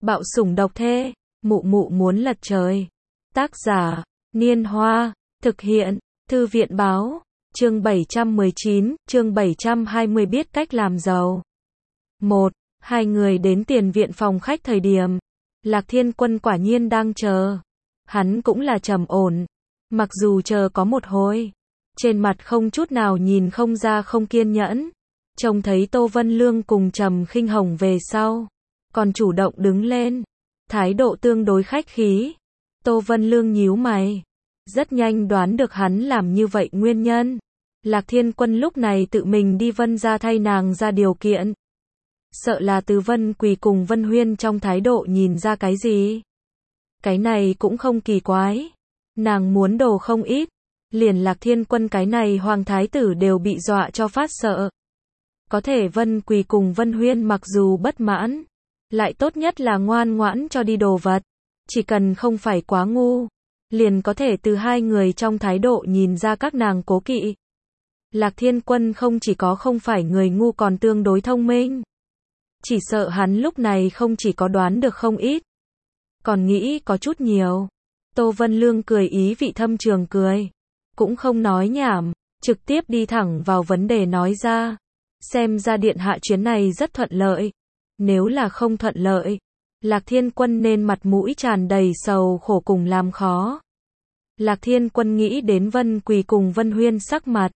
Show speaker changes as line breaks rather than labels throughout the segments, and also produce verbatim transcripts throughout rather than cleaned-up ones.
Bạo sủng độc thê, mụ mụ muốn lật trời. Tác giả, Niên Hoa, thực hiện, Thư viện báo, chương bảy trăm mười chín, chương bảy trăm hai mươi biết cách làm giàu. một. Hai người đến tiền viện phòng khách thời điểm, Lạc Thiên Quân quả nhiên đang chờ. Hắn cũng là trầm ổn, mặc dù chờ có một hồi, trên mặt không chút nào nhìn không ra không kiên nhẫn. Trông thấy Tô Vân Lương cùng Trầm Khinh Hồng về sau, còn chủ động đứng lên, thái độ tương đối khách khí. Tô Vân Lương nhíu mày, rất nhanh đoán được hắn làm như vậy nguyên nhân. Lạc Thiên Quân lúc này tự mình đi Vân gia thay nàng ra điều kiện. Sợ là từ Vân Quỳ cùng Vân Huyên trong thái độ nhìn ra cái gì. Cái này cũng không kỳ quái. Nàng muốn đồ không ít, liền Lạc Thiên Quân cái này hoàng thái tử đều bị dọa cho phát sợ. Có thể Vân Quỳ cùng Vân Huyên mặc dù bất mãn, lại tốt nhất là ngoan ngoãn cho đi đồ vật. Chỉ cần không phải quá ngu, liền có thể từ hai người trong thái độ nhìn ra các nàng cố kỵ. Lạc Thiên Quân không chỉ có không phải người ngu còn tương đối thông minh. Chỉ sợ hắn lúc này không chỉ có đoán được không ít, còn nghĩ có chút nhiều. Tô Vân Lương cười ý vị thâm trường cười, cũng không nói nhảm, trực tiếp đi thẳng vào vấn đề nói ra. Xem ra điện hạ chuyến này rất thuận lợi. Nếu là không thuận lợi, Lạc Thiên Quân nên mặt mũi tràn đầy sầu khổ cùng làm khó. Lạc Thiên Quân nghĩ đến Vân Quỳ cùng Vân Huyên sắc mặt,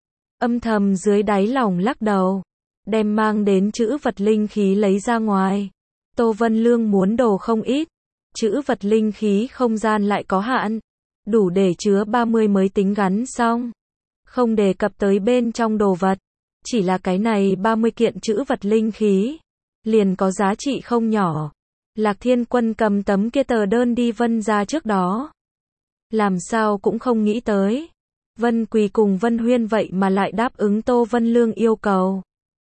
âm thầm dưới đáy lòng lắc đầu, đem mang đến chữ vật linh khí lấy ra ngoài. Tô Vân Lương muốn đồ không ít, chữ vật linh khí không gian lại có hạn, đủ để chứa ba mươi mới tính gắn xong. Không đề cập tới bên trong đồ vật, chỉ là cái này ba mươi kiện chữ vật linh khí, liền có giá trị không nhỏ. Lạc Thiên Quân cầm tấm kia tờ đơn đi Vân gia trước đó. Làm sao cũng không nghĩ tới, Vân Quỳ cùng Vân Huyên vậy mà lại đáp ứng Tô Vân Lương yêu cầu.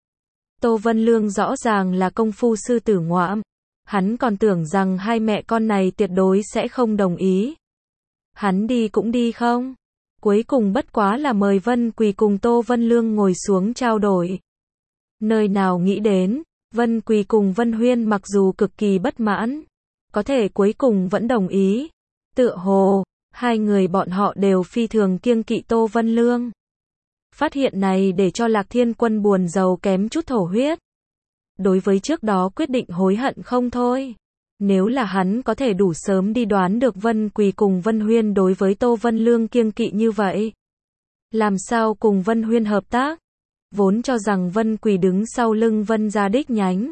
Tô Vân Lương rõ ràng là công phu sư tử ngoạm, hắn còn tưởng rằng hai mẹ con này tuyệt đối sẽ không đồng ý. Hắn đi cũng đi không? Cuối cùng bất quá là mời Vân Quỳ cùng Tô Vân Lương ngồi xuống trao đổi. Nơi nào nghĩ đến, Vân Quỳ cùng Vân Huyên mặc dù cực kỳ bất mãn, có thể cuối cùng vẫn đồng ý. Tựa hồ, hai người bọn họ đều phi thường kiêng kỵ Tô Vân Lương. Phát hiện này để cho Lạc Thiên Quân buồn rầu kém chút thổ huyết. Đối với trước đó quyết định hối hận không thôi. Nếu là hắn có thể đủ sớm đi đoán được Vân Quỳ cùng Vân Huyên đối với Tô Vân Lương kiêng kỵ như vậy, làm sao cùng Vân Huyên hợp tác? Vốn cho rằng Vân Quỳ đứng sau lưng Vân gia đích nhánh.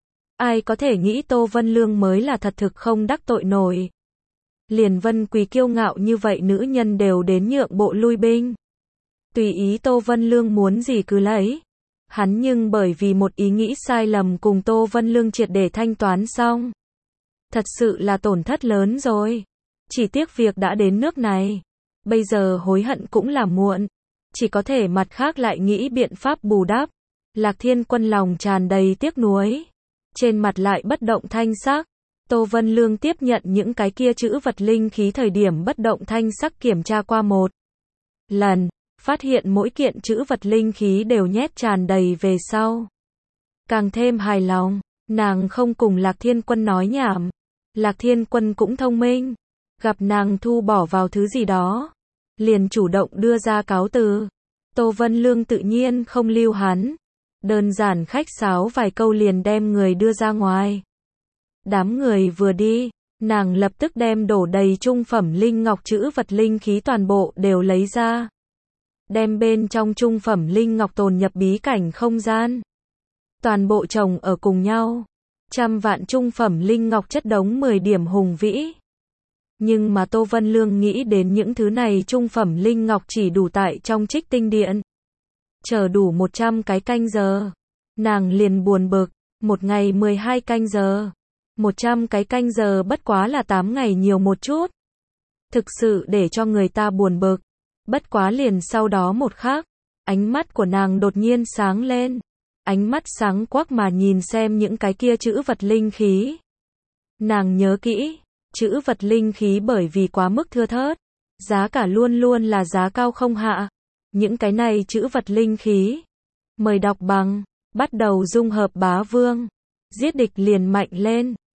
Ai có thể nghĩ Tô Vân Lương mới là thật thực không đắc tội nổi. Liền Vân Quỳ kiêu ngạo như vậy nữ nhân đều đến nhượng bộ lui binh. Tùy ý Tô Vân Lương muốn gì cứ lấy. Hắn nhưng bởi vì một ý nghĩ sai lầm cùng Tô Vân Lương triệt để thanh toán xong. Thật sự là tổn thất lớn rồi. Chỉ tiếc việc đã đến nước này. Bây giờ hối hận cũng là muộn. Chỉ có thể mặt khác lại nghĩ biện pháp bù đắp. Lạc Thiên Quân lòng tràn đầy tiếc nuối. Trên mặt lại bất động thanh sắc. Tô Vân Lương tiếp nhận những cái kia chữ vật linh khí thời điểm bất động thanh sắc kiểm tra qua một lần. Phát hiện mỗi kiện chữ vật linh khí đều nhét tràn đầy về sau. Càng thêm hài lòng, nàng không cùng Lạc Thiên Quân nói nhảm. Lạc Thiên Quân cũng thông minh. Gặp nàng thu bỏ vào thứ gì đó, liền chủ động đưa ra cáo từ. Tô Vân Lương tự nhiên không lưu hắn. Đơn giản khách sáo vài câu liền đem người đưa ra ngoài. Đám người vừa đi, nàng lập tức đem đổ đầy trung phẩm linh ngọc chữ vật linh khí toàn bộ đều lấy ra. Đem bên trong trung phẩm linh ngọc tồn nhập bí cảnh không gian. Toàn bộ chồng ở cùng nhau. Trăm vạn trung phẩm linh ngọc chất đống mười điểm hùng vĩ. Nhưng mà Tô Vân Lương nghĩ đến những thứ này trung phẩm linh ngọc chỉ đủ tại trong Trích Tinh Điện. Chờ đủ một trăm cái canh giờ. Nàng liền buồn bực, một ngày mười hai canh giờ. một trăm cái canh giờ bất quá là tám ngày nhiều một chút. Thực sự để cho người ta buồn bực. Bất quá liền sau đó một khắc, ánh mắt của nàng đột nhiên sáng lên. Ánh mắt sáng quắc mà nhìn xem những cái kia chữ vật linh khí. Nàng nhớ kỹ, chữ vật linh khí bởi vì quá mức thưa thớt, giá cả luôn luôn là giá cao không hạ. Những cái này chữ vật linh khí. Mời đọc bằng, bắt đầu dung hợp bá vương. Giết địch liền mạnh lên.